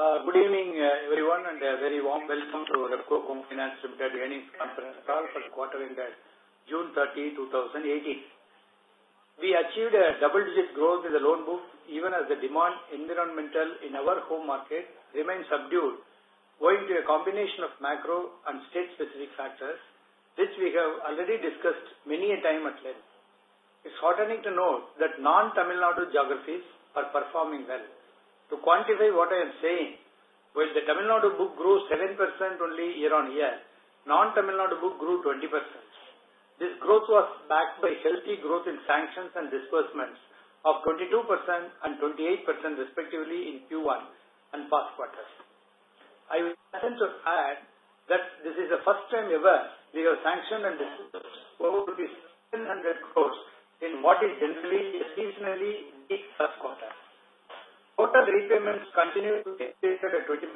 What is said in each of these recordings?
Good evening, everyone, and a very warm welcome to Repco Home Finance Limited earnings conference call for the quarter ended June 30, 2018. We achieved a double-digit growth in the loan book even as the demand environmental in our home market remains subdued owing to a combination of macro and state-specific factors, which we have already discussed many a time at length. It's heartening to note that non-Tamil Nadu geographies are performing well. To quantify what I am saying, while the Tamil Nadu book grew 7% only year-on-year, non-Tamil Nadu book grew 20%. This growth was backed by healthy growth in sanctions and disbursements of 22% and 28% respectively in Q1 and past quarters. I will to add that this is the first time ever we have sanctioned and disbursed over 700 crores in what is generally a seasonally weak first quarter. Total repayments continue to be estimated at 20%.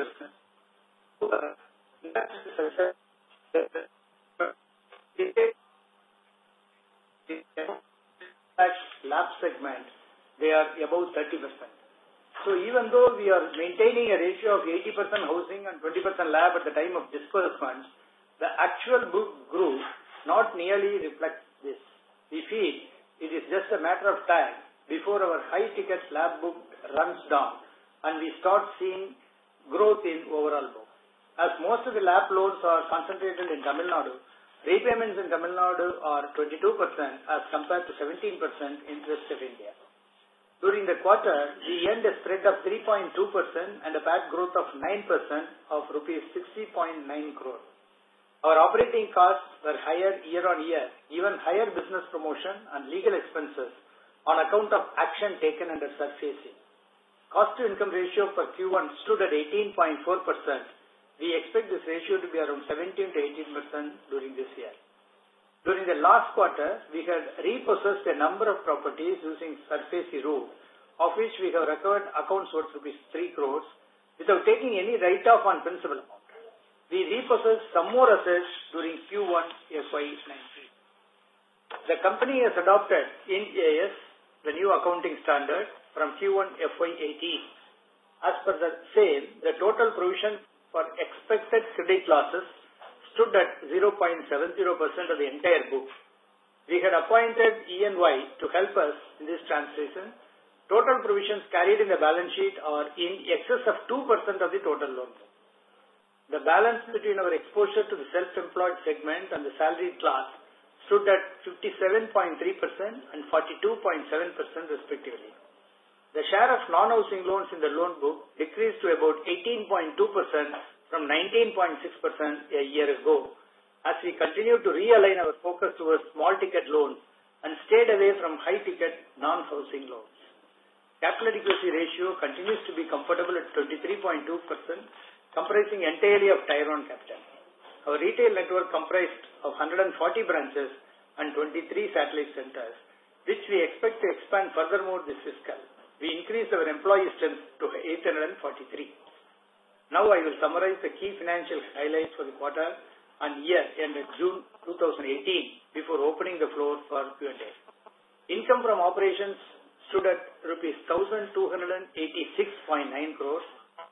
LAP segment, they are above 30%. So even though we are maintaining a ratio of 80% housing and 20% LAP at the time of disbursements, the actual book growth not nearly reflects this. We feel it is just a matter of time before our high-ticket LAP book runs down and we start seeing growth in overall book. As most of the LAP loans are concentrated in Tamil Nadu, repayments in Tamil Nadu are 22% as compared to 17% in the rest of India. During the quarter, we earned a spread of 3.2% and a PAT growth of 9% of rupees 60.9 crore. Our operating costs were higher year-on-year, even higher business promotion and legal expenses on account of action taken under SARFAESI. Cost-to-income ratio for Q1 stood at 18.4%. We expect this ratio to be around 17 to 18% during this year. During the last quarter, we had repossessed a number of properties using SARFAESI route, of which we have recovered accounts worth rupees 3 crores without taking any write-off on principal amount. We repossessed some more assets during Q1 FY19. The company has adopted Ind AS, the new accounting standard, from Q1 FY18. As per the same, the total provision for expected credit losses stood at 0.70% of the entire book. We had appointed EY to help us in this transition. Total provisions carried in the balance sheet are in excess of 2% of the total loan book. The balance between our exposure to the self-employed segment and the salaried class stood at 57.3% and 42.7% respectively. The share of non-housing loans in the loan book decreased to about 18.2% from 19.6% a year ago, as we continue to realign our focus towards small-ticket loans and stayed away from high-ticket non-housing loans. Capital adequacy ratio continues to be comfortable at 23.2%, comprising entirely of Tier 1 capital. Our retail network comprised of 140 branches and 23 satellite centers, which we expect to expand furthermore this fiscal. We increased our employee strength to 843. Now I will summarize the key financial highlights for the quarter and year ended June 2018 before opening the floor for Q&A. Income from operations stood at rupees 1,286.9 crores.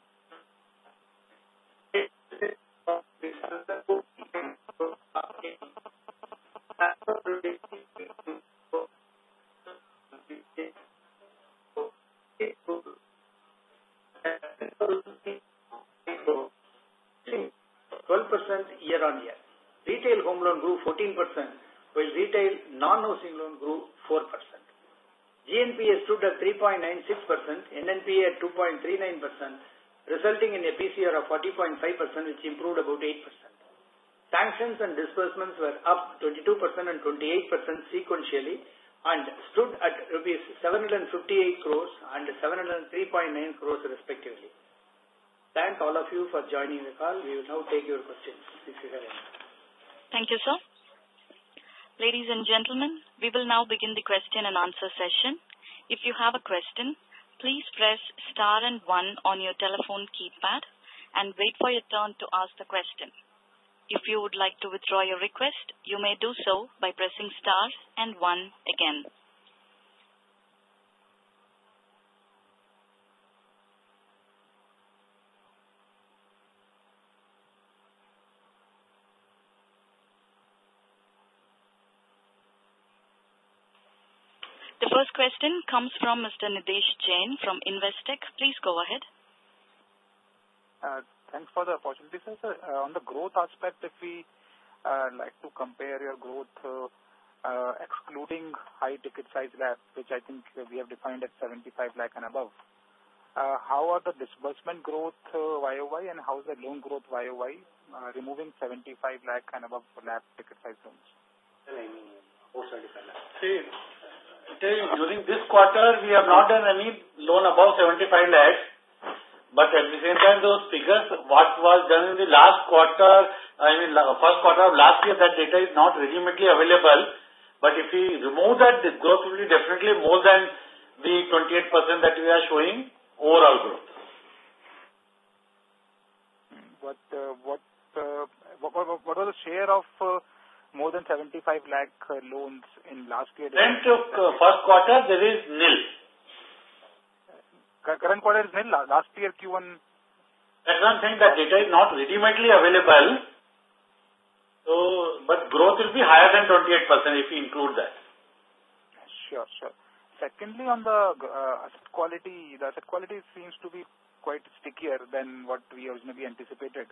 Year-on-year. Retail home loan grew 14%, while retail non-housing loan grew 4%. GNPA stood at 3.96%, NNPA at 2.39%, resulting in a PCR of 40.5%, which improved about 8%. Sanctions and disbursements were up 22% and 28% sequentially and stood at rupees 758 crores and 703.9 crores respectively. Thank all of you for joining the call. We will now take your questions if you have any. Thank you, sir. Ladies and gentlemen, we will now begin the question and answer session. If you have a question, please press star and 1 on your telephone keypad and wait for your turn to ask the question. If you would like to withdraw your request, you may do so by pressing star and 1 again. The first question comes from Mr. Nidesh Jain from Investec. Please go ahead. Thanks for the opportunity, sir. On the growth aspect, if we like to compare your growth excluding high ticket size LAP, which I think we have defined at 75 lakh and above, how are the disbursement growth YOY and how is the loan growth YOY, removing 75 lakh and above LAP ticket size loans? See, during this quarter, we have not done any loan above 75 lakhs, but at the same time, those figures, what was done in the last quarter, first quarter of last year, that data is not readily available. But if we remove that, the growth will be definitely more than the 28% that we are showing overall growth. What was the share of more than 75 lakh loans in last year? First quarter, there is nil. Current quarter is nil. Last year Q1. That's one thing, that data is not readily available. So, but growth will be higher than 28% if we include that. Sure. Secondly, on the asset quality, the asset quality seems to be quite stickier than what we originally anticipated.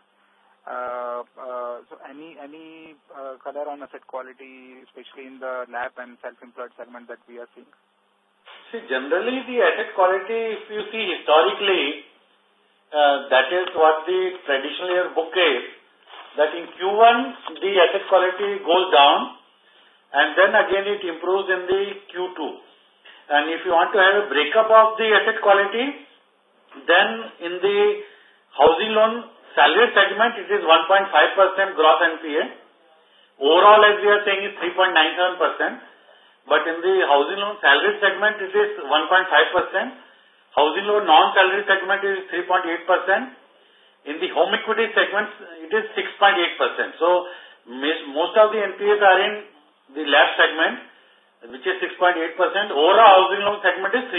So any color on asset quality, especially in the LAP and self-employed segment that we are seeing? See, generally the asset quality, if you see historically, that is what the traditional year book is, that in Q1 the asset quality goes down and then again it improves in the Q2. And if you want to have a breakup of the asset quality, then in the housing loan salary segment it is 1.5% gross NPA. Overall, as we are saying, is 3.97%. But in the housing loan salary segment it is 1.5%. Housing loan non-salary segment is 3.8%. In the home equity segment, it is 6.8%. So, most of the NPAs are in the LAP segment, which is 6.8%. Overall housing loan segment is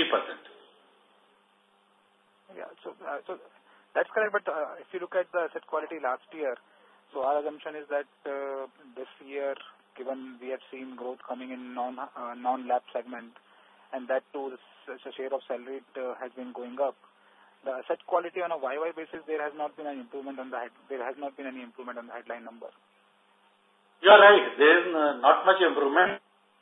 3%. Yeah, so that's correct. But if you look at the asset quality last year, so our assumption is that this year, given we have seen growth coming in non-LAP segment, and that too, the share of salary has been going up. The asset quality on a YY basis, there has not been any improvement on the headline number. You are right. There is not much improvement.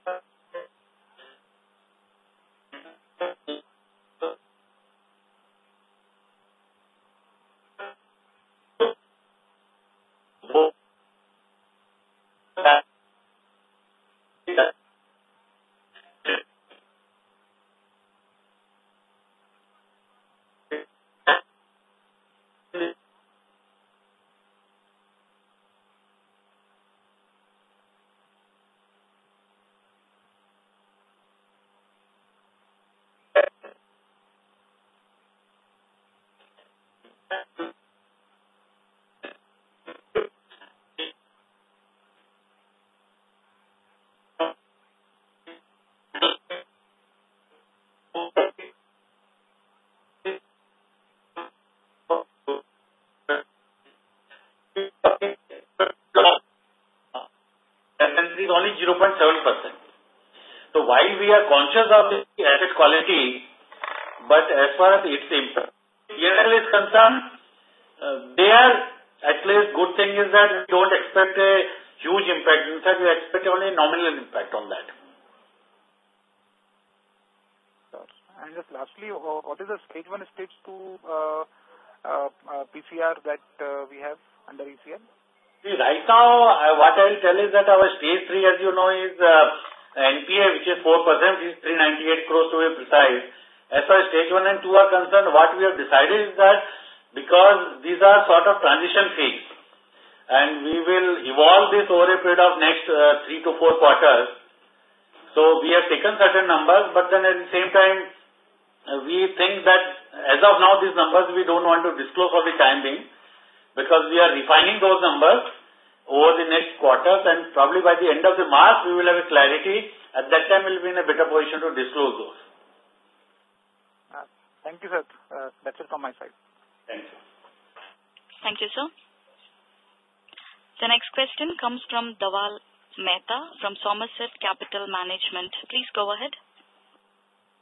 Is only 0.7%. So while we are conscious of the asset quality, but as far as its impact PNL is concerned, they are, at least good thing is that we don't expect a huge impact. In fact, we expect only nominal impact on that. And just lastly, what is the stage 1, stage 2 PCR that we have under ECL? See, right now, what I will tell is that our stage 3, as you know, is NPA, which is 4%, which is 398 crores to be precise. As far as stage 1 and 2 are concerned, what we have decided is that because these are sort of transition phase, and we will evolve this over a period of next 3 to 4 quarters. So we have taken certain numbers, but then at the same time, we think that as of now, these numbers we don't want to disclose for the time being, because we are refining those numbers over the next quarters, and probably by the end of the March we will have a clarity. At that time we will be in a better position to disclose those. Thank you, sir. That's it from my side. Thank you. Thank you, sir. The next question comes from Dawal Mehta from Somerset Capital Management. Please go ahead.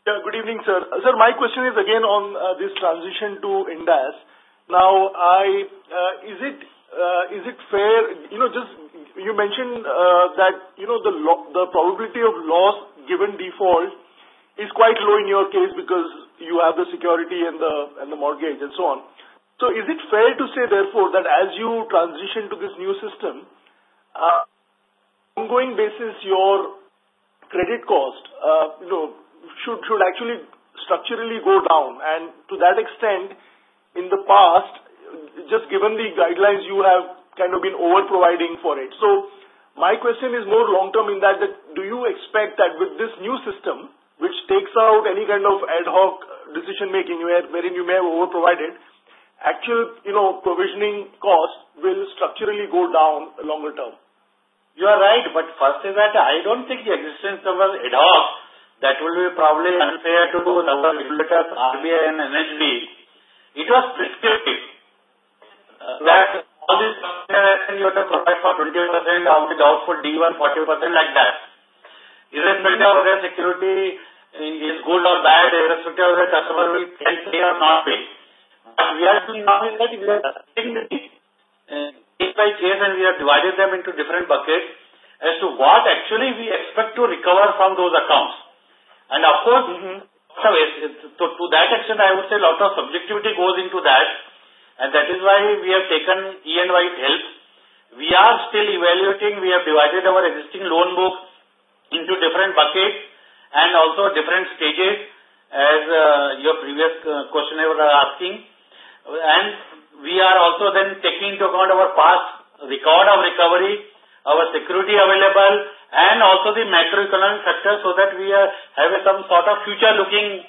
Yeah, good evening, sir. Sir, my question is again on this transition to Ind AS. Now, is it fair, just you mentioned that, the probability of loss given default is quite low in your case because you have the security and the mortgage and so on. So is it fair to say, therefore, that as you transition to this new system, ongoing basis, your credit cost, should actually structurally go down? And to that extent, in the past, just given the guidelines, you have kind of been over-providing for it. So my question is more long-term in that do you expect that with this new system, which takes out any kind of ad hoc decision-making wherein you may have over-provided, actual, provisioning cost will structurally go down longer term? You are right, but first is that I don't think the existence of an ad hoc, that will be probably unfair to our regulators, RBI and NHB. It was prescriptive. That all this you have to provide for 20% of the doubtful D1, 40% like that. Irrespective of their security is good or bad, irrespective of the customer will pay or not pay. But we are doing now is that we are taking the case by case and we have divided them into different buckets as to what actually we expect to recover from those accounts. And of course, to that extent, I would say a lot of subjectivity goes into that, and that is why we have taken E&Y's help. We are still evaluating. We have divided our existing loan book into different buckets and also different stages, as your previous questioner was asking. And we are also then taking into account our past record of recovery, our security available, and also the macroeconomic factors, so that we have some sort of future-looking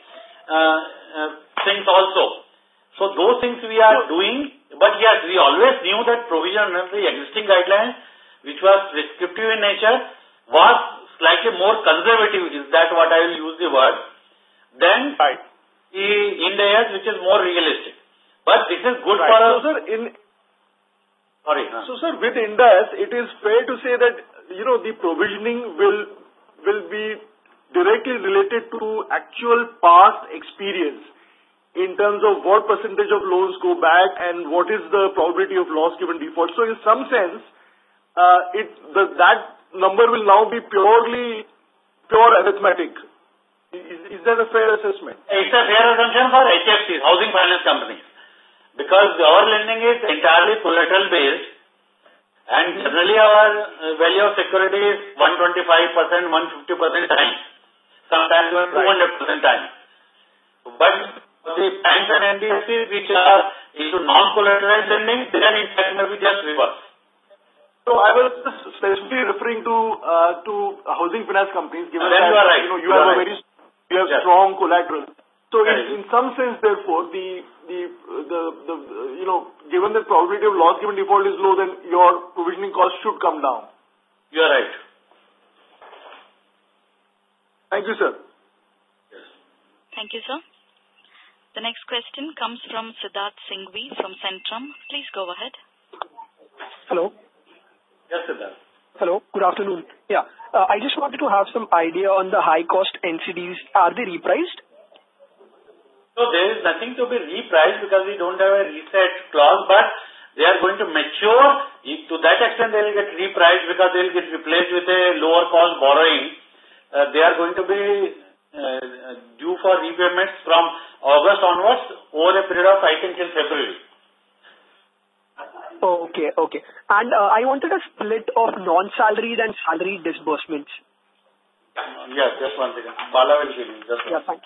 things also. So those things we are doing, but yes, we always knew that provision under the existing guidelines, which was prescriptive in nature, was slightly more conservative, is that what I will use the word, than the Ind AS, which is more realistic. But this is good for us. So, sir, with Ind AS, it is fair to say that, the provisioning will be directly related to actual past experience in terms of what percentage of loans go back and what is the probability of loss given default. So, in some sense, that number will now be pure arithmetic. Is that a fair assessment? It's a fair assumption for HFCs, housing finance companies, because our lending is entirely collateral based, and generally our value of security is 125%, 150% time, sometimes even 200% time. But the banks and NBFCs which are into non-collateralized lending, then in fact may be just reverse. So I was just specifically referring to housing finance companies, given that you are right. You have strong collateral. So in some sense, therefore, given the probability of loss given default is low, then your provisioning cost should come down. You are right. Thank you, sir. Yes. Thank you, sir. The next question comes from Siddharth Singhvi from Centrum. Please go ahead. Hello. Yes, Siddharth. Hello. Good afternoon. Yeah. I just wanted to have some idea on the high-cost NCDs. Are they repriced? So there is nothing to be repriced because we don't have a reset clause, but they are going to mature. To that extent, they will get repriced because they will get replaced with a lower cost borrowing. They are going to be due for repayments from August onwards over a period of, I think, till February. Okay. And I wanted a split of non-salaried and salaried disbursements. Yes, just one second. Bala will give you. Yeah, fine.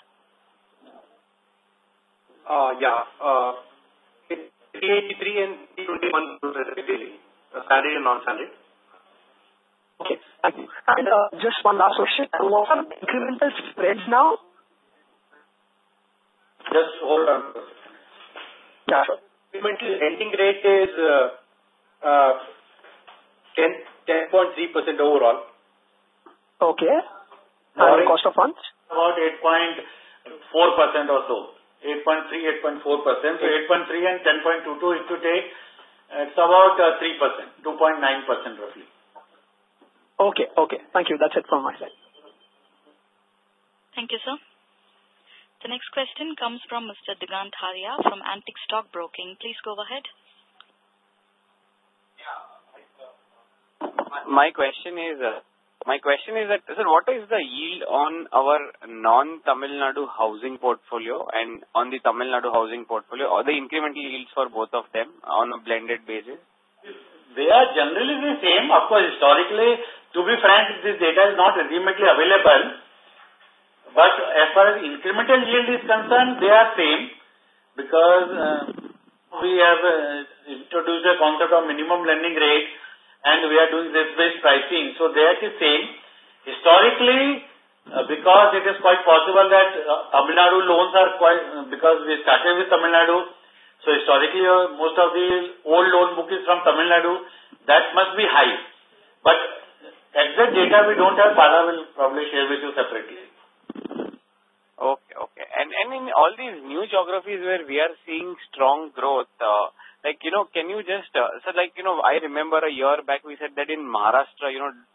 383 and 321 respectively, salaried and non-salaried. Okay, thank you. And just one last question. What are incremental spreads now? Just hold on. Yeah, sure. Incremental lending rate is 10.3% overall. Okay. And the cost of funds? About 8.4% or so. 8.3, 8.4%. So 8.3 and 10.22 if you take, it's about 3%, 2.9% roughly. Okay. Thank you. That's it from my side. Thank you, sir. The next question comes from Mr. Digant Haria from Antique Stock Broking. Please go ahead. My question is that, sir, what is the yield on our non-Tamil Nadu housing portfolio and on the Tamil Nadu housing portfolio, or the incremental yields for both of them on a blended basis? They are generally the same. Of course, historically, to be frank, this data is not readily available. But as far as incremental yield is concerned, they are same, because we have introduced a concept of minimum lending rate, and we are doing risk-based pricing. So that is same. Historically, because it is quite possible that Tamil Nadu loans are because we started with Tamil Nadu, so historically most of the old loan book is from Tamil Nadu, that must be high. But exact data we don't have, Bala will probably share with you separately. Okay. And in all these new geographies where we are seeing strong growth, can you just, I remember a year back we said that in Maharashtra,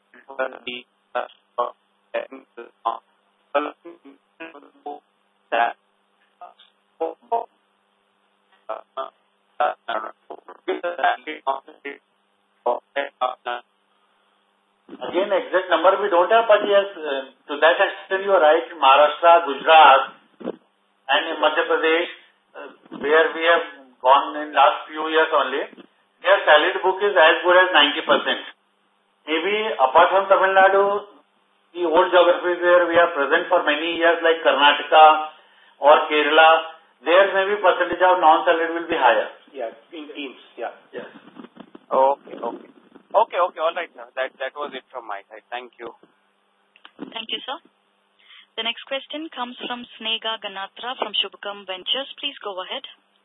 Again, exact number we don't have, but yes, to that extent you are right. Maharashtra, Gujarat, and in Madhya Pradesh, where we have gone in last few years only, their salaried book is as good as 90%. Maybe apart from Tamil Nadu, the old geographies where we are present for many years, like Karnataka or Kerala, there maybe percentage of non-salaried will be higher. Yeah, in teams. Yeah. Yes. Okay. All right, sir. That was it from my side. Thank you. Thank you, sir. The next question comes from Snega Ganatra from Shubhakam Ventures. Please go ahead.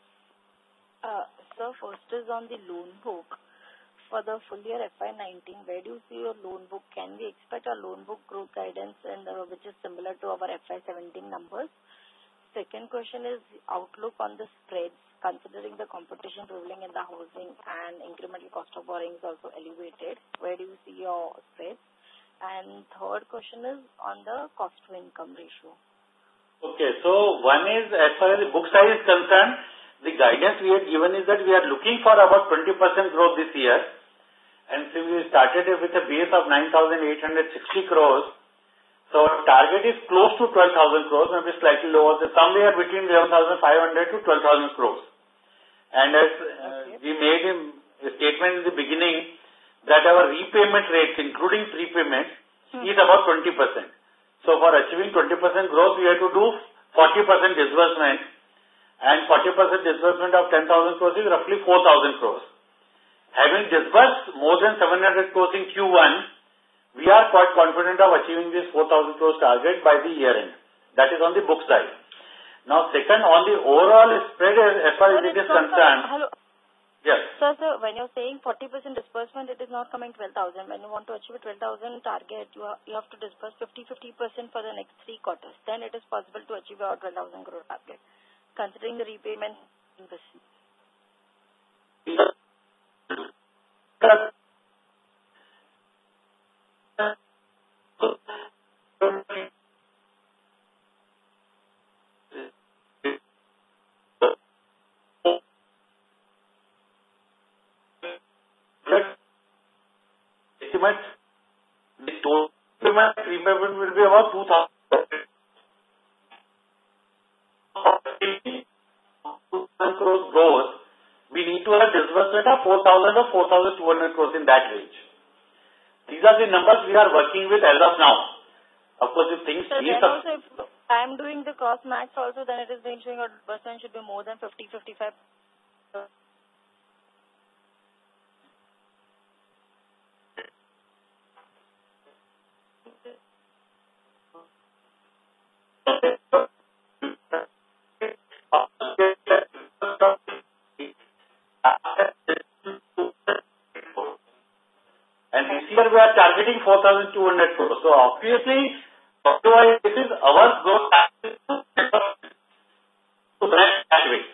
Sir, first is on the loan book. For the full year FY19, where do you see your loan book? Can we expect a loan book growth guidance which is similar to our FY17 numbers? Second question is outlook on the spreads, considering the competition prevailing in the housing and incremental cost of borrowing is also elevated. Where do you see your spreads? And third question is on the cost to income ratio. Okay, so one is, as far as the book size is concerned, the guidance we had given is that we are looking for about 20% growth this year. And since we started with a base of 9,860 crores, so our target is close to 12,000 crores, maybe slightly lower, somewhere between 11,500 to 12,000 crores. And as we made a statement in the beginning that our repayment rates, including prepayments, is about 20%. So for achieving 20% growth, we have to do 40% disbursement, and 40% disbursement of 10,000 crores is roughly 4,000 crores. Having disbursed more than 700 crores in Q1, we are quite confident of achieving this 4,000 crores target by the year end. That is on the book side. Now, second, on the overall spread, as far as it is concerned. Hello. Yes. Sir, when you're saying 40% disbursement, it is not coming 12,000. When you want to achieve a 12,000 target, you have to disburse 50% for the next 3 quarters. Then it is possible to achieve our 12,000 crore target, considering the repayment. The total repayment will be about 2,000 crores growth. We need to have disbursement of 4,000 or 4,200 crores in that range. These are the numbers we are working with as of now. Of course, if things change. So also, if I am doing the cross max also, then it is being showing our disbursement should be more than 50-55. And this year we are targeting 4,200 crores. So obviously, this is our growth to that way.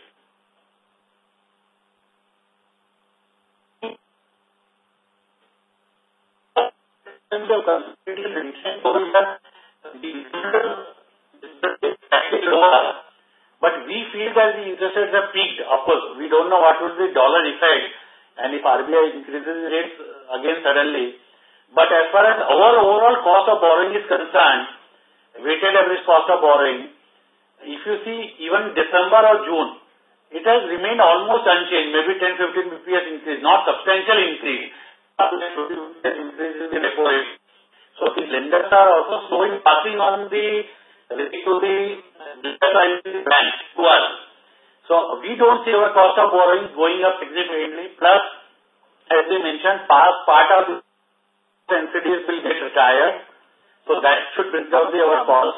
slightly lower. But we feel that the interest rates have peaked. Of course, we don't know what will be the dollar effect and if RBI increases the rates again suddenly. But as far as our overall cost of borrowing is concerned, weighted average cost of borrowing, if you see even December or June, it has remained almost unchanged, maybe 10-15 bps increase, not substantial increase. Increase in the repo rate. So the lenders are also slowing passing on the rate to the bank to us. So we don't see our cost of borrowing going up significantly. Plus, as we mentioned, part of the NCDs will get retired. So that should bring down our cost.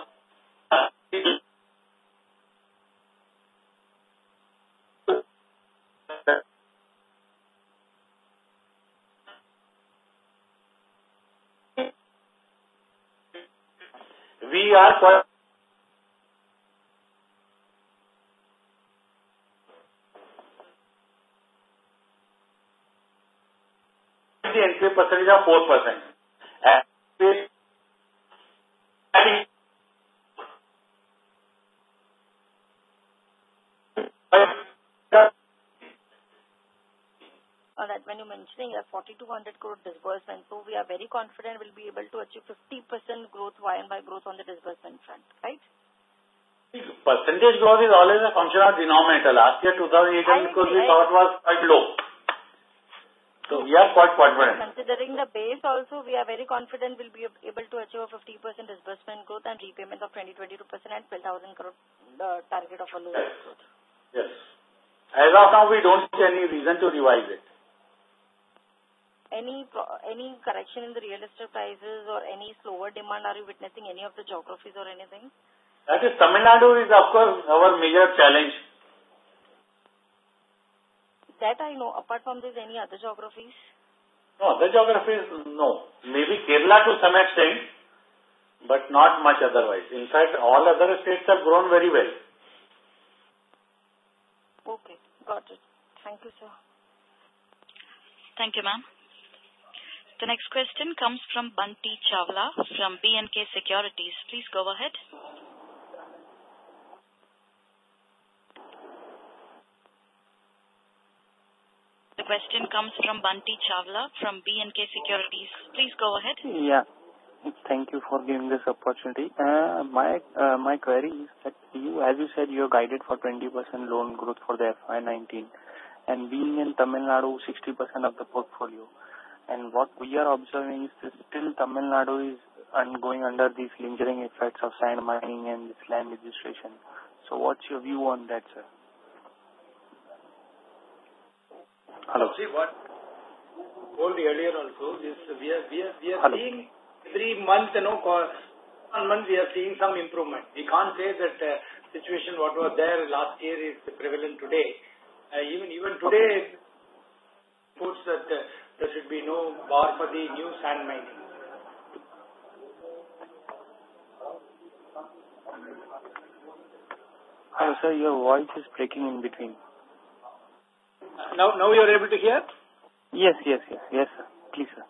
We are quite the NPA percentage of 4%. That when you're mentioning a 4,200 crore disbursement, so we are very confident we'll be able to achieve 50% growth, Y&Y growth on the disbursement front, right? Percentage growth is always a function of denominator. Last year, 2,800 crores we thought was quite low. So we are quite confident. Considering the base also, we are very confident we'll be able to achieve a 50% disbursement growth and repayment of 20-22% and 12,000 crore target of a low growth. Yes. As of now, we don't see any reason to revise it. Any correction in the real estate prices or any slower demand, are you witnessing any of the geographies or anything? That is, Tamil Nadu is of course our major challenge. That I know. Apart from this, any other geographies? No, other geographies, no. Maybe Kerala to some extent, but not much otherwise. In fact, all other states have grown very well. Okay, got it. Thank you, sir. Thank you, ma'am. The next question comes from Bunty Chawla from B&K Securities. Please go ahead. The question comes from Bunty Chawla from B&K Securities. Please go ahead. Yeah. Thank you for giving this opportunity. My query is that as you said, you are guided for 20% loan growth for the FY19, and being in Tamil Nadu, 60% of the portfolio. And what we are observing is that still Tamil Nadu is going under these lingering effects of sand mining and this land registration. So what's your view on that, sir? Hello. See what told earlier also, this we are Hello. seeing every month, 1 month we are seeing some improvement. We can't say that situation what was there last year is prevalent today. Even today, reports that there should be no bar for the new sand mining. Hello, sir. Your voice is breaking in between. Now you are able to hear? Yes, sir. Please, sir.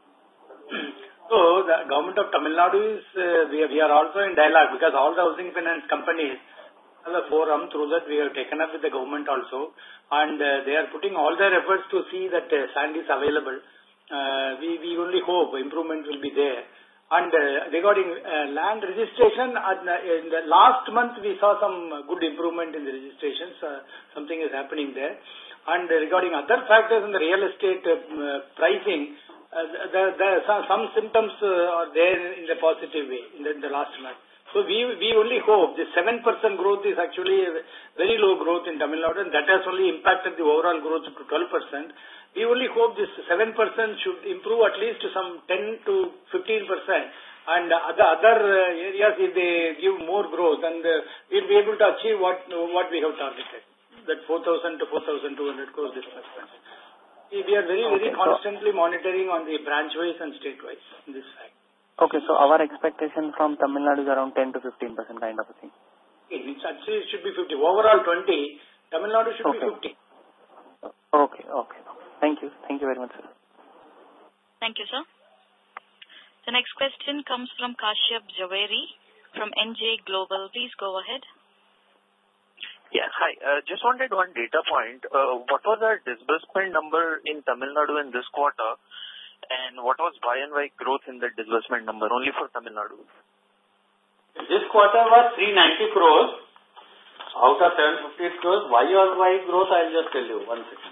So the government of Tamil Nadu is, we are also in dialogue because all the housing finance companies have a forum through that we have taken up with the government also, and they are putting all their efforts to see that sand is available. We only hope improvement will be there. And regarding land registration, in the last month we saw some good improvement in the registrations. Something is happening there. And regarding other factors in the real estate pricing, some symptoms are there in the positive way in the last month. So we only hope the 7% growth is actually a very low growth in Tamil Nadu, and that has only impacted the overall growth to 12%. We only hope this 7% should improve at least to some 10 to 15%. And other areas, if they give more growth, and we'll be able to achieve what we have targeted, that 4,000 to 4,200 crores disbursements. We are very constantly monitoring on the branch-wise and state-wise in this fact. Okay, so our expectation from Tamil Nadu is around 10 to 15% kind of a thing. It should be 50. Overall 20. Tamil Nadu should be 50. Okay. Thank you very much, sir. Thank you, sir. The next question comes from Kashyap Javeri from NJ Global. Please go ahead. Yeah, hi. Just wanted one data point. What was our disbursement number in Tamil Nadu in this quarter? And what was Y&Y growth in the disbursement number only for Tamil Nadu? This quarter was 390 crores out of 758 crores. Y&Y growth, I'll just tell you. 1 second.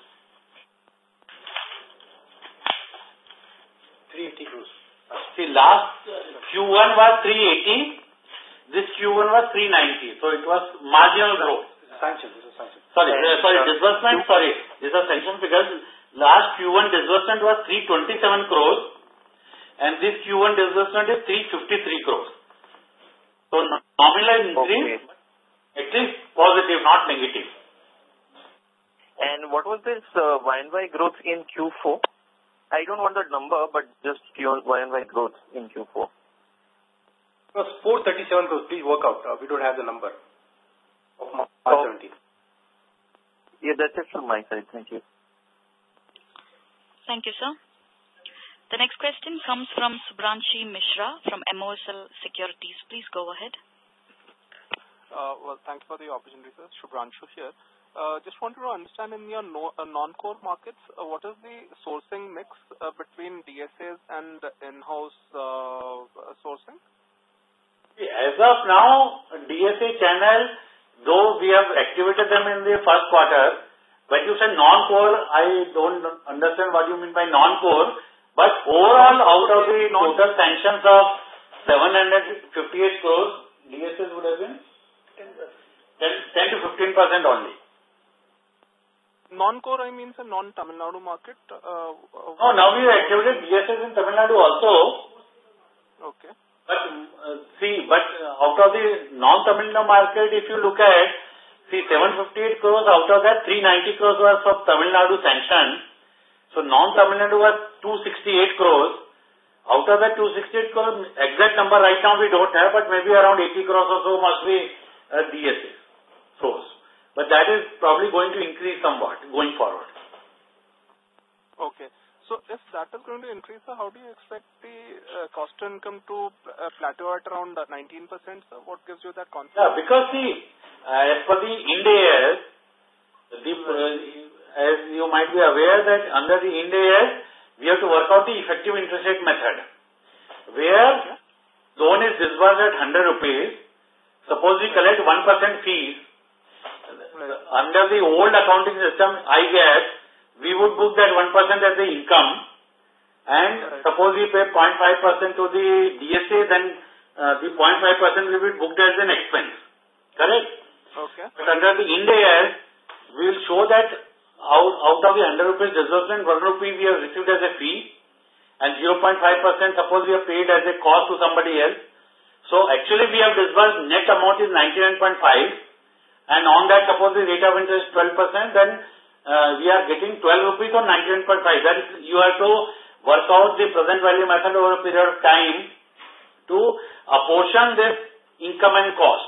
380 crores. See, last Q1 was 380. This Q1 was 390. So it was marginal growth. Sanction. Sorry, disbursement. Sorry, these are sanction figures. Last Q1 disbursement was 327 crores. And this Q1 disbursement is 353 crores. So nominal increase, at least positive, not negative. And what was this Y&Y growth in Q4? I don't want that number, but just Y&Y growth in Q4. It was 437 crores. Please work out. We don't have the number of March 17. Yeah, that's it from my side. Thank you. Thank you, sir. The next question comes from Subhranshi Mishra from MOSL Securities. Please go ahead. Well, thanks for the opportunity, sir. Subhranshu here. Just wanted to understand in your non-core markets, what is the sourcing mix between DSAs and in-house sourcing? As of now, DSA channel, though we have activated them in the first quarter, but you said non-core, I don't understand what you mean by non-core, but overall out of the total sanctions of 758 crores, DSAs would have been 10 to 15% only. Non-core, I mean, sir, non-Tamil Nadu market? No, now we have activated DSAs in Tamil Nadu also. Okay. But out of the non-Tamil Nadu market, if you look at, 758 crores, out of that 390 crores was from Tamil Nadu sanction. So non-Tamil Nadu was 268 crores. Out of that 268 crores, exact number right now we don't have, but maybe around 80 crores or so must be DSA source. But that is probably going to increase somewhat going forward. Okay. So if that is going to increase, how do you expect the cost to income to plateau at around 19%? So what gives you that confidence? Yeah, because as per the Ind AS, as you might be aware that under the Ind AS, we have to work out the effective interest rate method. Where loan is disbursed at 100 rupees, suppose we collect 1% fees, under the old accounting system, IGAAP, we would book that 1% as the income, and suppose we pay 0.5% to the DSA, then the 0.5% will be booked as an expense. Correct? Okay. But under the Ind AS, we will show that out of the 100 rupees disbursement, 1 rupee we have received as a fee, and 0.5% suppose we have paid as a cost to somebody else. So actually we have disbursed, net amount is 99.5, and on that suppose the rate of interest is 12%, then we are getting 12 rupees on 99.5. That is, you have to work out the present value method over a period of time to apportion this income and cost.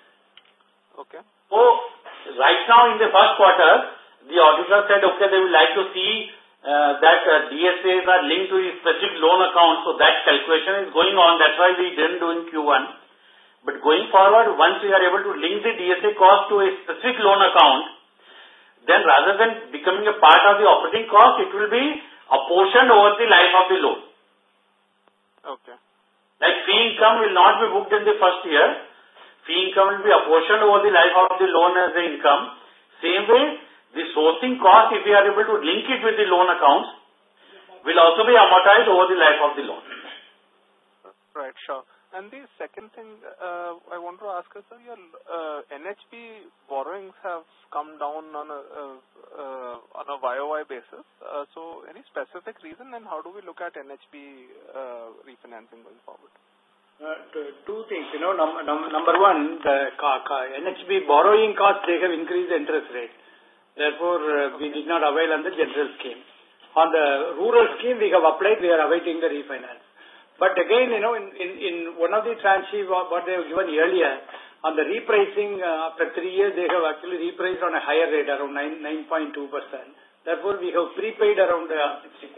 Okay. So, right now in the first quarter, the auditor said, okay, they would like to see that DSAs are linked to specific loan accounts. So, that calculation is going on. That's why we didn't do in Q1. But going forward, once we are able to link the DSA cost to a specific loan account, then rather than becoming a part of the operating cost, it will be apportioned over the life of the loan. Okay. Like fee income will not be booked in the first year. Fee income will be apportioned over the life of the loan as the income. Same way, the sourcing cost, if we are able to link it with the loan accounts, will also be amortized over the life of the loan. Right, sure. And the second thing I want to ask is, sir, your NHB borrowings have come down on a YOY basis. So any specific reason, and how do we look at NHB refinancing going forward? Two things, number one, the NHB borrowing cost, they have increased the interest rate. Therefore, we did not avail on the general scheme. On the rural scheme, we have applied, we are awaiting the refinance. But again, in one of the tranches, what they have given earlier, on the repricing, after 3 years, they have actually repriced on a higher rate, around 9.2%. Therefore, we have prepaid around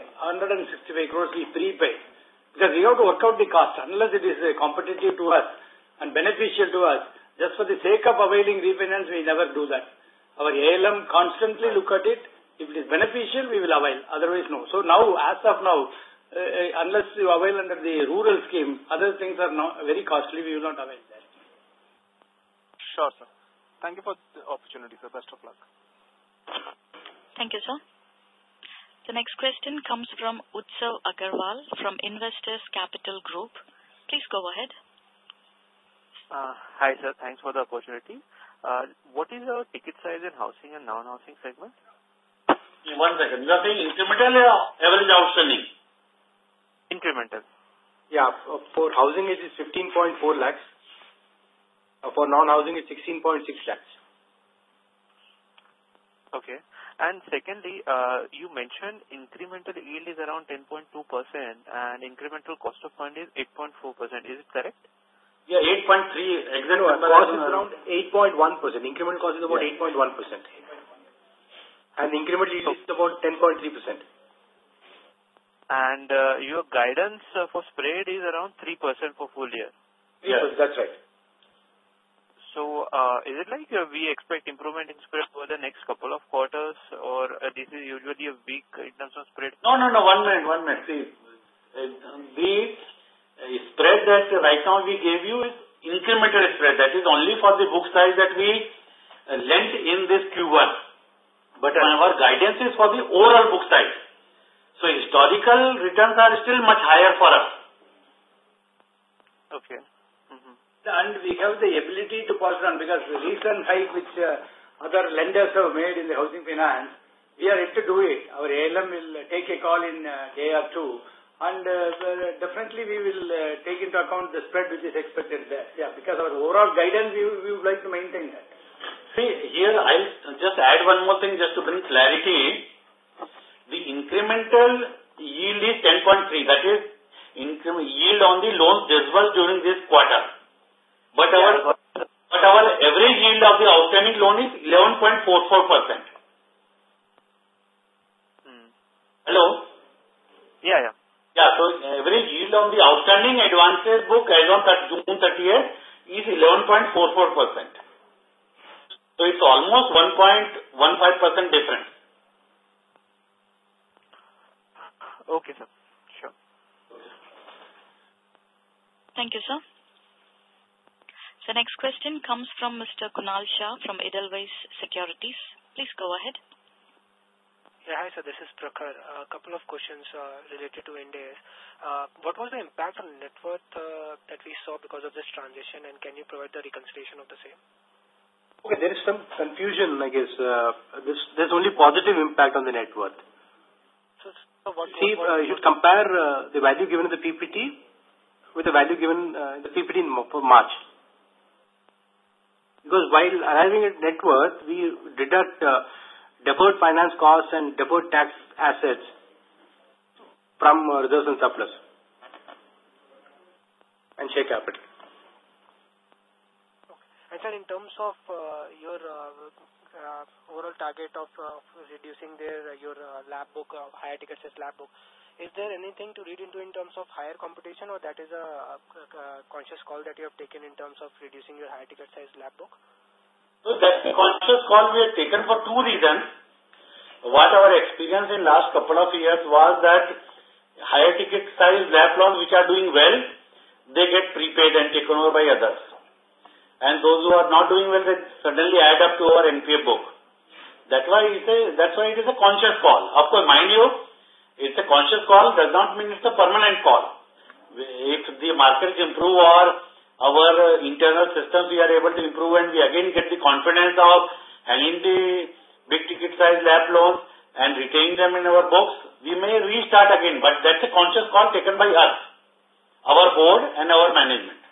165 crores we prepaid. Because we have to work out the cost. Unless it is competitive to us, and beneficial to us. Just for the sake of availing refinance, we never do that. Our ALM constantly look at it. If it is beneficial, we will avail. Otherwise, no. So now, as of now, unless you avail under the rural scheme, other things are not very costly. We will not avail that. Sure, sir. Thank you for the opportunity, sir. Best of luck. Thank you, sir. The next question comes from Utsav Agarwal from Investors Capital Group. Please go ahead. Hi, sir. Thanks for the opportunity. What is your ticket size in housing and non-housing segment? 1 second. You are saying incremental or average outstanding? Incremental. Yeah. For housing, it is 15.4 lakhs. For non-housing, it's 16.6 lakhs. Okay. And secondly, you mentioned incremental yield is around 10.2% and incremental cost of fund is 8.4%. Is it correct? Yeah, 8.3. Exact cost is around 8.1%. Incremental cost is about 8.1%. And incremental yield is about 10.3%. And your guidance for spread is around 3% for full year. Yes, that's right. So, is it like we expect improvement in spread for the next couple of quarters, or this is usually a week in terms of spread? No. 1 minute. See, the spread that right now we gave you is incremental spread. That is only for the book size that we lent in this Q1. But our guidance is for the overall book size. So, historical returns are still much higher for us. Okay. And we have the ability to pass on because the recent hike which other lenders have made in the housing finance, we are yet to do it. Our ALM will take a call in day or two, and definitely we will take into account the spread which is expected there. Yeah, because our overall guidance, we would like to maintain that. See, here I'll just add one more thing just to bring clarity. The incremental yield is 10.3. That is yield on the loans disbursed during this quarter. But our average yield of the outstanding loan is 11.44%. Hello? Yeah. Yeah, so average yield on the outstanding advances book as on June 30th is 11.44%. So it's almost 1.15% difference. Okay, sir. Sure. Thank you, sir. The next question comes from Mr. Kunal Shah from Edelweiss Securities. Please go ahead. Yeah, hi sir, this is Prakhar. A couple of questions related to Ind AS. What was the impact on net worth that we saw because of this transition, and can you provide the reconciliation of the same? Okay, there is some confusion, I guess. There's only positive impact on the net worth. So what you should compare the value given in the PPT with the value given in the PPT for March. Because while arriving at net worth, we deduct deferred finance costs and deferred tax assets from reserves and surplus and share capital. And sir, in terms of your overall target of reducing your lab book, higher ticket size lab book, is there anything to read into in terms of higher competition, or that is a conscious call that you have taken in terms of reducing your higher ticket size lab book? So that's a conscious call we have taken for two reasons. What our experience in last couple of years was that higher ticket size lab loans which are doing well, they get prepaid and taken over by others. And those who are not doing well, they suddenly add up to our NPA book. That's why it is a conscious call. Of course, mind you, it's a conscious call, does not mean it's a permanent call. If the markets improve or our internal systems we are able to improve and we again get the confidence of handling the big ticket size lab loans and retaining them in our books, we may restart again. But that's a conscious call taken by us, our board and our management.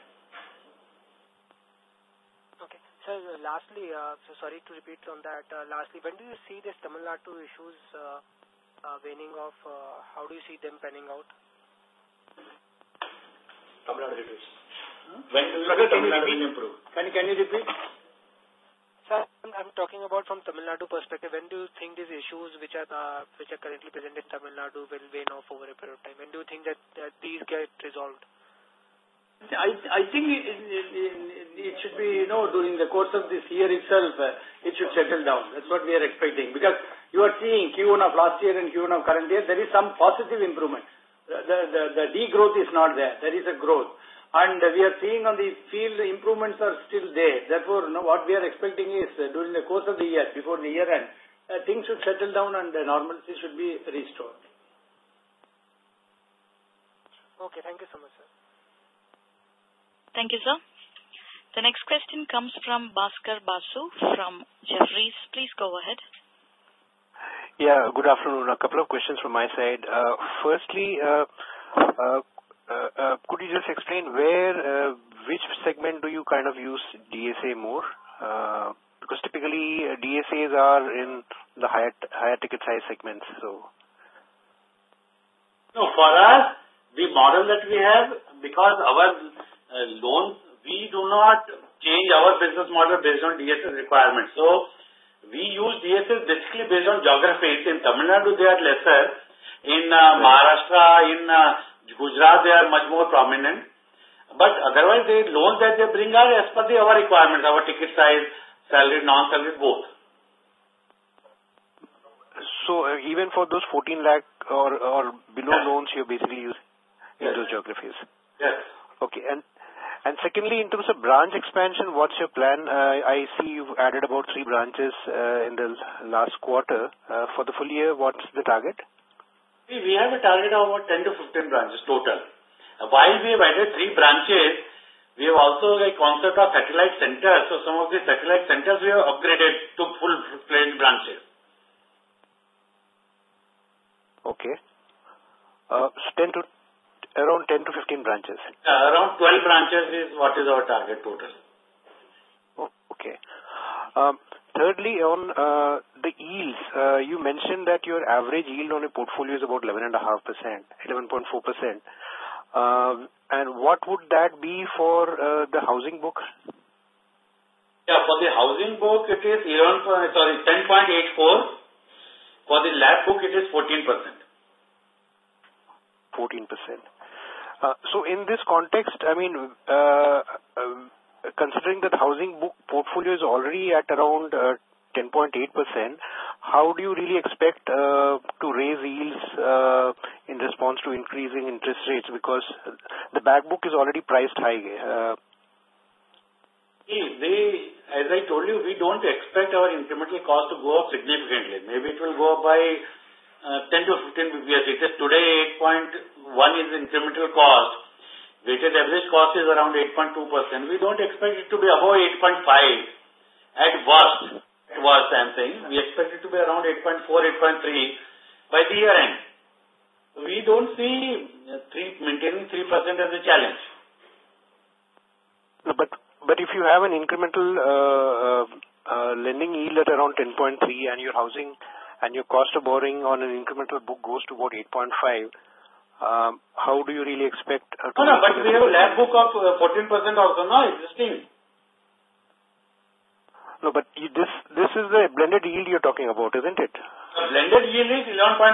Okay. Sir, lastly, sorry to repeat on that. Lastly, when do you see this Tamil Nadu issues waning off? How do you see them panning out? Tamil Nadu issues. When do you see Tamil Nadu improve? Can you repeat? Sir, I'm talking about from Tamil Nadu perspective. When do you think these issues which are currently present in Tamil Nadu will wane off over a period of time? When do you think that these get resolved? I think it should be, during the course of this year itself, it should settle down. That's what we are expecting. Because you are seeing Q1 of last year and Q1 of current year, there is some positive improvement. The degrowth is not there. There is a growth. And we are seeing on the field, improvements are still there. Therefore, what we are expecting is during the course of the year, before the year end, things should settle down and normalcy should be restored. Okay, thank you so much, sir. Thank you, sir. The next question comes from Bhaskar Basu from Jefferies. Please go ahead. Yeah, good afternoon. A couple of questions from my side. Firstly, could you just explain which segment do you kind of use DSA more? Because typically DSAs are in the higher ticket size segments. So, no, for us, the model that we have, because our loans, we do not change our business model based on DSA requirements. So, we use DSAs basically based on geographies. In Tamil Nadu, they are lesser. In Maharashtra, in Gujarat, they are much more prominent. But otherwise, the loans that they bring are as per our requirements, our ticket size, salaried, non-salaried, both. So, even for those 14 lakh or below loans, you basically use in those geographies? Yes. Okay. And secondly, in terms of branch expansion, what's your plan? I see you've added about 3 branches in the last quarter. For the full year, what's the target? We have a target of about 10 to 15 branches total. While we have added 3 branches, we have also a concept of satellite centers. So some of the satellite centers we have upgraded to full-fledged branches. Okay. So around 10 to 15 branches. Around 12 branches is what is our target total. Oh, okay. Thirdly, on the yields, you mentioned that your average yield on a portfolio is about 11.5%, 11.4%. And what would that be for the housing book? Yeah, for the housing book, it is 10.84. For the LAP book, it is 14%. 14%. So in this context, I mean, considering that the housing book portfolio is already at around 10.8%, how do you really expect to raise yields in response to increasing interest rates? Because the back book is already priced high. As I told you, we don't expect our incremental cost to go up significantly. Maybe it will go up by 10 to 15 bps. It is today 8.1 is incremental cost. Weighted average cost is around 8.2%. We don't expect it to be above 8.5 at worst. I'm saying we expect it to be around 8.4, 8.3 by the year end. We don't see maintaining 3% as a challenge. No, but if you have an incremental lending yield at around 10.3 and your housing and your cost of borrowing on an incremental book goes to about 8.5, how do you really expect? But we have a LAP book of 14% also, no, existing. No, but this is the blended yield you're talking about, isn't it? The blended yield is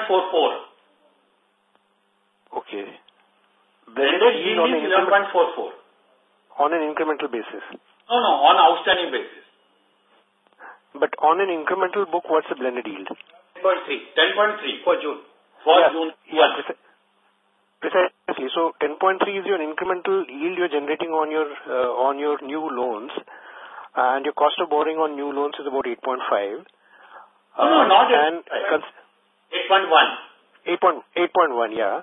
11.44. Okay. Blended yield is 11.44. On an incremental basis? No, on outstanding basis. But on an incremental book, what's the blended yield? 10.3 for June. June. Yeah, precisely. So 10.3 is your incremental yield you're generating on your new loans, and your cost of borrowing on new loans is about 8.5. No, not 8.1. 8.1, yeah.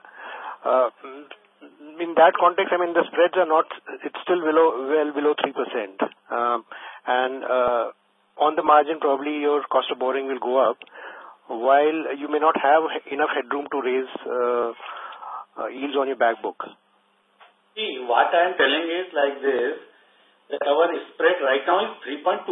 In that context, I mean, the spreads are not, it's still well below 3%. And on the margin, probably your cost of borrowing will go up, while you may not have enough headroom to raise yields on your back book. See, what I am telling is like this, that our spread right now is 3.2%.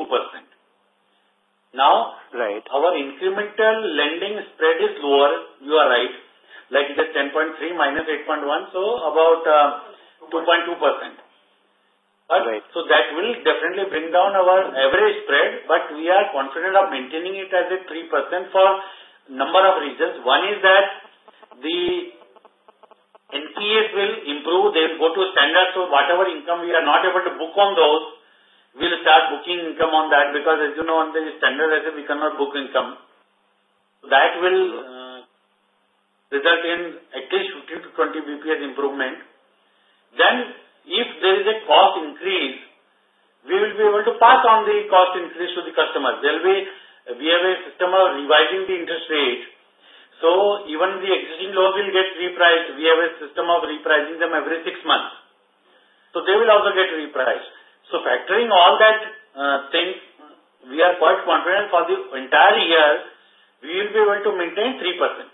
Now, right. Our incremental lending spread is lower, you are right, like it is 10.3 minus 8.1, so about 2.2%. Right. So that will definitely bring down our average spread, but we are confident of maintaining it as a 3% for number of reasons. One is that the NPAs will improve, they will go to standard, so whatever income we are not able to book on those, we will start booking income on that, because as you know, on the standard asset we cannot book income. That will result in at least 50 to 20 BPS improvement. Then if there is a cost increase, we will be able to pass on the cost increase to the customers. We have a system of revising the interest rate. So even the existing loans will get repriced. We have a system of repricing them every 6 months. So they will also get repriced. So factoring all that things, we are quite confident for the entire year, we will be able to maintain 3%.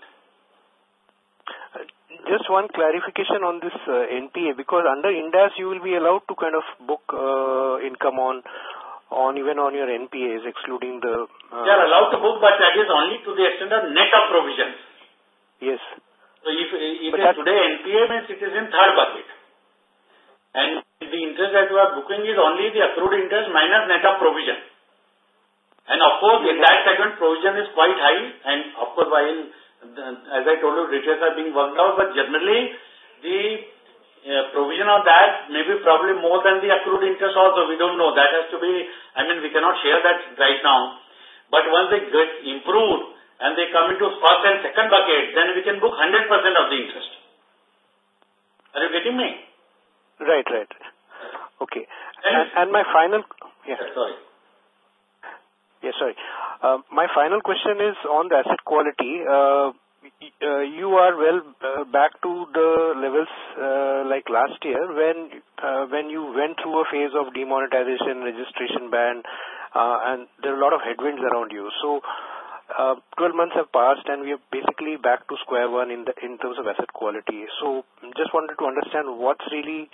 Just one clarification on this NPA, because under Ind AS you will be allowed to kind of book income on even on your NPAs, excluding the... They are allowed to book, but that is only to the extent of net of provisions. Yes. So if today NPA means it is in third bucket. And the interest that you are booking is only the accrued interest minus net of provision. And of course, in that segment, provision is quite high. And of course, while, as I told you, details are being worked out, but generally, the provision of that may be probably more than the accrued interest also. We don't know. That has to be, we cannot share that right now. But once they get improved and they come into first and second bucket, then we can book 100% of the interest. Are you getting me? Right. Okay. And my final... Yeah. Sorry. Yeah, sorry. My final question is on the asset quality. You are well back to the levels like last year when you went through a phase of demonetization, registration ban, and there are a lot of headwinds around you. So 12 months have passed and we are basically back to square one in terms of asset quality. So just wanted to understand what's really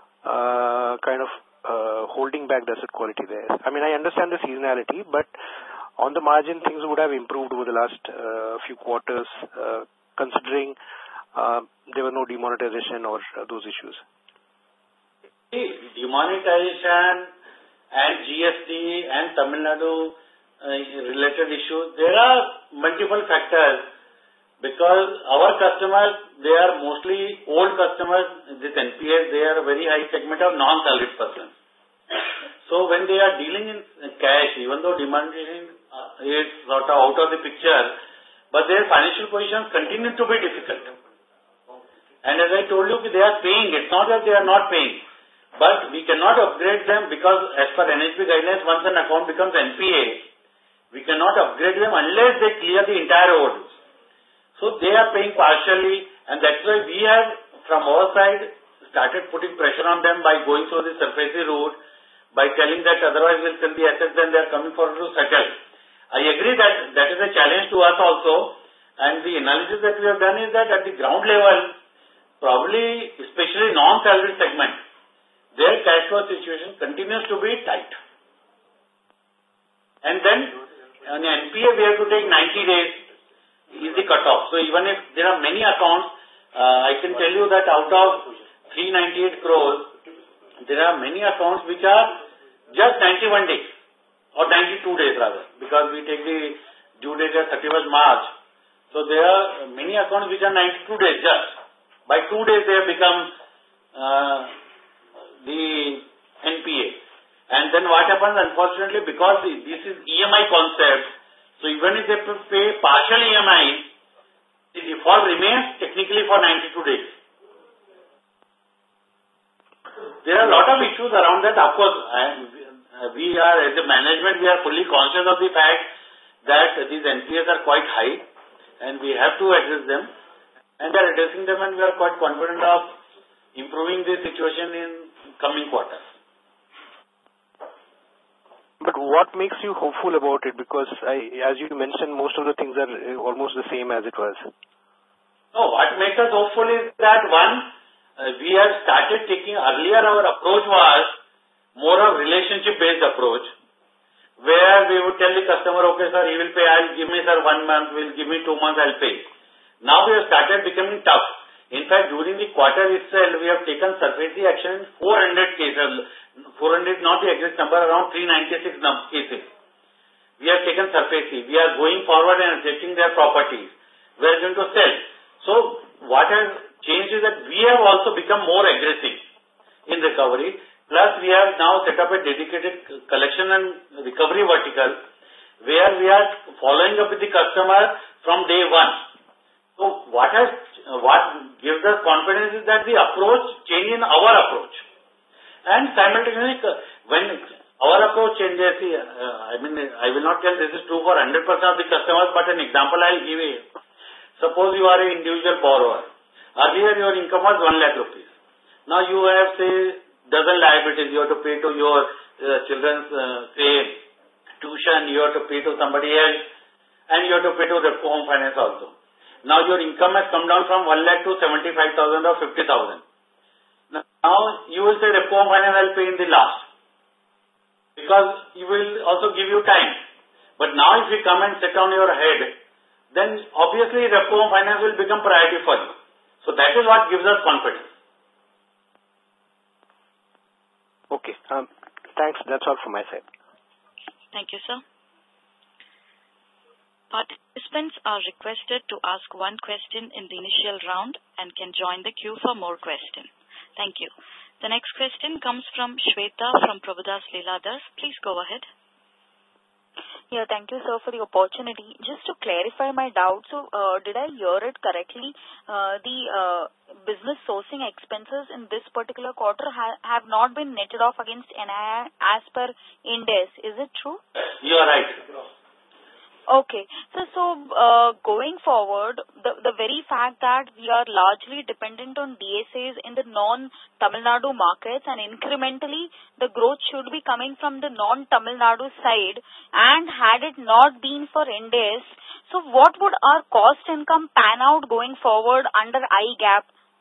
holding back the asset quality there. I understand the seasonality, but on the margin, things would have improved over the last few quarters, considering there were no demonetization or those issues. Demonetization and GST and Tamil Nadu related issues, there are multiple factors, because our customers, they are mostly old customers. This NPS, they are a very high segment of non-salaried persons. So when they are dealing in cash, even though demonetization is sort of out of the picture, but their financial positions continue to be difficult. And as I told you, they are paying. It's not that they are not paying. But we cannot upgrade them, because as per NHB guidelines, once an account becomes NPA, we cannot upgrade them unless they clear the entire overdue. So they are paying partially, and that's why we have, from our side, started putting pressure on them by going through the SARFAESI route, by telling that otherwise we'll sell the assets, then they are coming forward to settle. I agree that that is a challenge to us also, and the analysis that we have done is that at the ground level, probably, especially non-salaried segment, their cash flow situation continues to be tight. And then, on NPA, we have to take 90 days is the cutoff. So even if there are many accounts, I can tell you that out of 398 crores, there are many accounts which are just 91 days, or 92 days rather, because we take the due date as 31st March. So there are many accounts which are 92 days just. By 2 days they have become the NPA. And then what happens, unfortunately, because this is EMI concept, so even if they pay partial EMI, the default remains technically for 92 days. There are a lot of issues around that. Of course, we are, as a management, we are fully conscious of the fact that these NPAs are quite high and we have to address them, and we are addressing them, and we are quite confident of improving the situation in coming quarters. But what makes you hopeful about it? Because as you mentioned, most of the things are almost the same as it was. No, what makes us hopeful is that one, we have started taking, earlier our approach was more of relationship-based approach, where we would tell the customer, okay sir, he will pay, give me sir 1 month, will give me 2 months, I'll pay. Now we have started becoming tough. In fact, during the quarter itself, we have taken SARFAESI action in 400 cases. 400 not the exact number, around 396 cases. We have taken SARFAESI. We are going forward and rejecting their properties. We are going to sell. So, what has changed is that we have also become more aggressive in recovery. Plus, we have now set up a dedicated collection and recovery vertical where we are following up with the customer from day one. So, what gives us confidence is that the approach change in our approach. And simultaneously, when our approach changes, I will not tell this is true for 100% of the customers, but an example I will give you. Suppose you are an individual borrower. Earlier, your income was 1 lakh rupees. Now, you have, say, dozen liabilities. You have to pay to your children's, tuition. You have to pay to somebody else. And you have to pay to Repco Home Finance also. Now, your income has come down from 1 lakh to 75,000 or 50,000. Now, you will say Repco Home Finance will pay in the last. Because you will also give you time. But now, if you come and sit on your head, then obviously Repco Home Finance will become priority for you. So that is what gives us confidence. Okay. Thanks. That's all from my side. Thank you, sir. Participants are requested to ask one question in the initial round and can join the queue for more questions. Thank you. The next question comes from Shweta from Prabhudas Lilladher. Please go ahead. Yeah, thank you, sir, for the opportunity. Just to clarify my doubt, so did I hear it correctly? The business sourcing expenses in this particular quarter have not been netted off against NII as per Ind AS. Is it true? You are right. Okay. So going forward, the very fact that we are largely dependent on DSAs in the non-Tamil Nadu markets and incrementally the growth should be coming from the non-Tamil Nadu side, and had it not been for Ind AS, so what would our cost income pan out going forward under IGAP?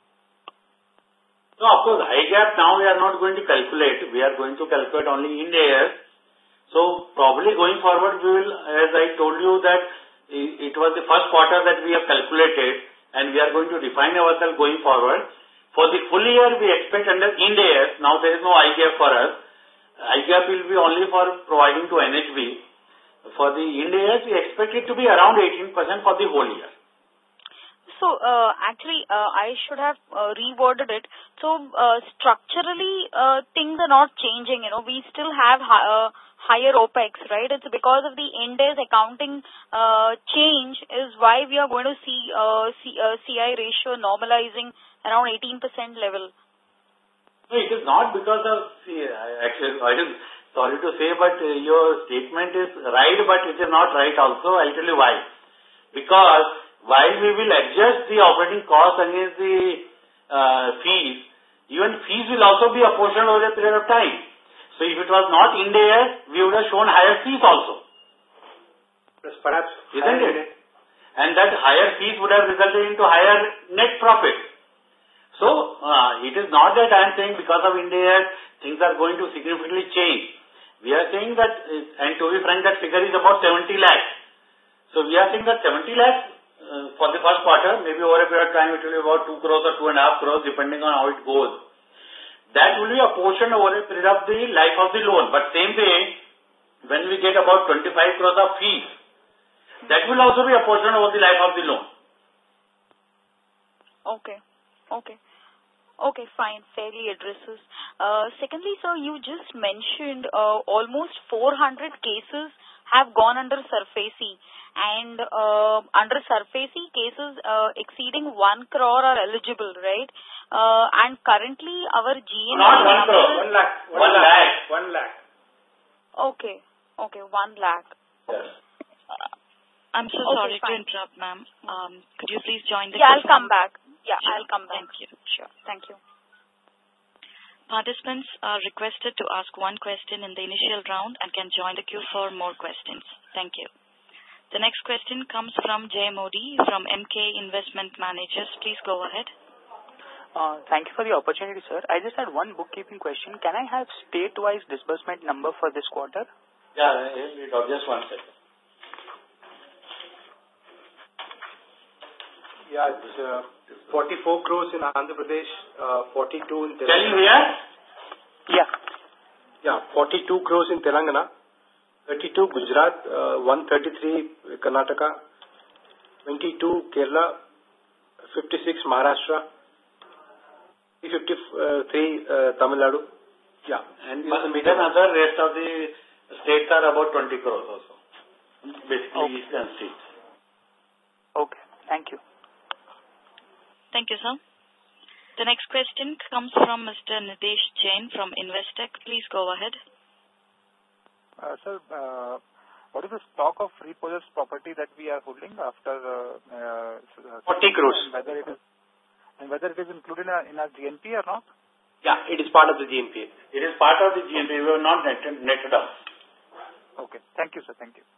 No, of course, IGAP now we are not going to calculate. We are going to calculate only Ind AS. So probably going forward, we will, as I told you that it was the first quarter that we have calculated, and we are going to define ourselves going forward. For the full year, we expect under Ind AS. Now there is no IGAP for us. IGAP will be only for providing to NHB. For the Ind AS, we expect it to be around 18% for the whole year. So actually, I should have reworded it. So structurally, things are not changing. We still have higher OPEX, right? It's because of the Ind AS accounting change is why we are going to see CI ratio normalizing around 18% level. No, it is not because of actually, I am sorry to say, but your statement is right, but it is not right also. I'll tell you why. Because while we will adjust the operating cost against the fees, even fees will also be apportioned over a period of time. So if it was not Ind AS, we would have shown higher fees also. Yes, perhaps. Isn't it? And that higher fees would have resulted into higher net profit. So it is not that I am saying because of Ind AS, things are going to significantly change. We are saying that, and to be frank, that figure is about 70 lakhs. So we are saying that 70 lakhs for the first quarter, maybe over a period of time it will be about 2 crores or 2.5 crores depending on how it goes. That will be a portion over a period of the life of the loan. But same way, when we get about 25 crores of fees, that will also be a portion over the life of the loan. Okay, fine. Fairly addresses. Secondly, sir, you just mentioned almost 400 cases have gone under SARFAESI, and under SARFAESI cases exceeding 1 crore are eligible, right? And currently our GNPA... Not 1 crore, 1 lakh. 1 lakh. Okay, 1 lakh. Yes. I'm so sorry to interrupt, ma'am. Could you please join the I'll come back. Sure. I'll come back. Thank you. Sure. Thank you. Participants are requested to ask one question in the initial round and can join the queue for more questions. Thank you. The next question comes from Jay Modi from MK Investment Managers. Please go ahead. Thank you for the opportunity, sir. I just had one bookkeeping question. Can I have state-wise disbursement number for this quarter? Yeah, just one second. Yeah, it's 44 crores in Andhra Pradesh, 42 in Telangana. Tell you here? Yeah, 42 crores in Telangana, 32 Gujarat, 133 Karnataka, 22 Kerala, 56 Maharashtra, 353 Tamil Nadu. Yeah. And then other rest of the states are about 20 crores also. Basically eastern states. Okay. Thank you. Thank you, sir. The next question comes from Mr. Nitesh Jain from Investec. Please go ahead. Sir, what is the stock of repossessed property that we are holding after 40 crores. And whether it is included in our GNP or not? Yeah, it is part of the GNPA. It is part of the GNPA. We have not netted off. Okay. Thank you, sir. Thank you.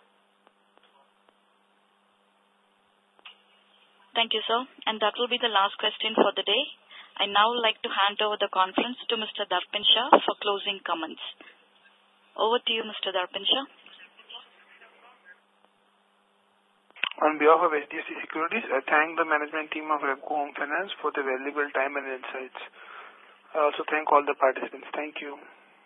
Thank you, sir. And that will be the last question for the day. I now like to hand over the conference to Mr. Darpan Shah for closing comments. Over to you, Mr. Darpan Shah. On behalf of HDFC Securities, I thank the management team of Repco Home Finance for the valuable time and insights. I also thank all the participants. Thank you.